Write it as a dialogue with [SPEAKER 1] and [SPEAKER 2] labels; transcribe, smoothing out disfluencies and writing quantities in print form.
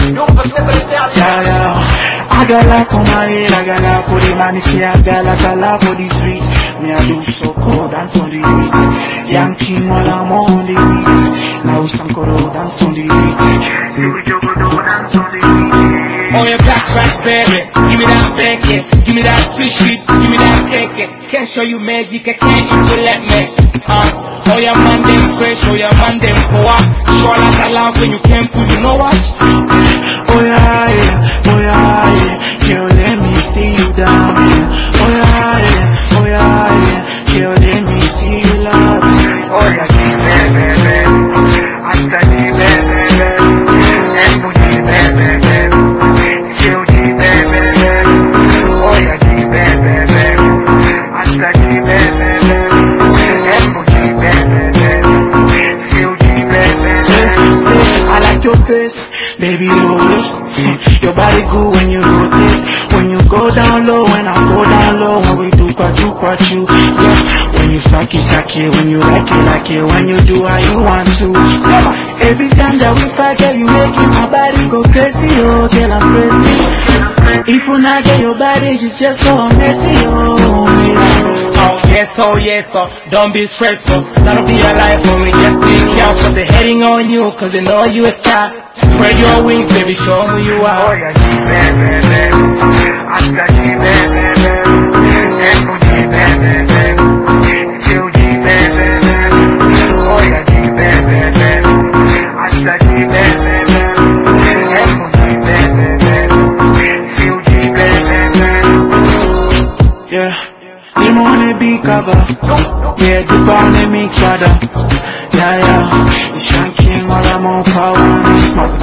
[SPEAKER 1] Yeah, yeah. I got life on my head, I got life for the man. See, I got life for the streets. Me, I do so cold, dance on the beat. Young king while I'm on the beat. Now we some cold, dance on the beat. See, we joke, dance on the beat.
[SPEAKER 2] Oh, your black baby, give me that bacon, give me that sweet shit, give me that cake. Can't show you magic, I can't easily let me. Oh, your man them fresh, oh, your man them poor. Sure like I love when you can't put, you know what?
[SPEAKER 1] Oh yeah, yeah, oh yeah, yeah. Girl, let me see you down here. Oh yeah, yeah, oh yeah, yeah. Girl, let me see you love me. Oh yeah, baby, hasta ti, baby, escuchi, baby, siuchi, baby, oh yeah, baby, hasta ti, baby, escuchi, baby, siuchi, baby. I like your face, baby, your body good when you rotate. When you go down low, when I go down low, when we do kwachu, yeah. When you saki, when you like it, when you do how you want to. Every time that we fight, girl, you making my body go crazy, oh, girl, I'm crazy. If you not get your body, it's just so messy, oh, messy.
[SPEAKER 2] Oh yes, don't be stressful. That'll be a life for me, just be careful. They're heading on you, cause they know you a star. Spread your wings, baby, show them who you are.
[SPEAKER 1] Oh yeah, baby, hasta ti, baby, escuchi, baby, siuchi, baby, oh yeah, baby, hasta ti, baby, escuchi, baby, siuchi, baby. Yeah, the money be cover, yeah, the pound they mix other. Yeah, yeah, the shanking all I'm on power,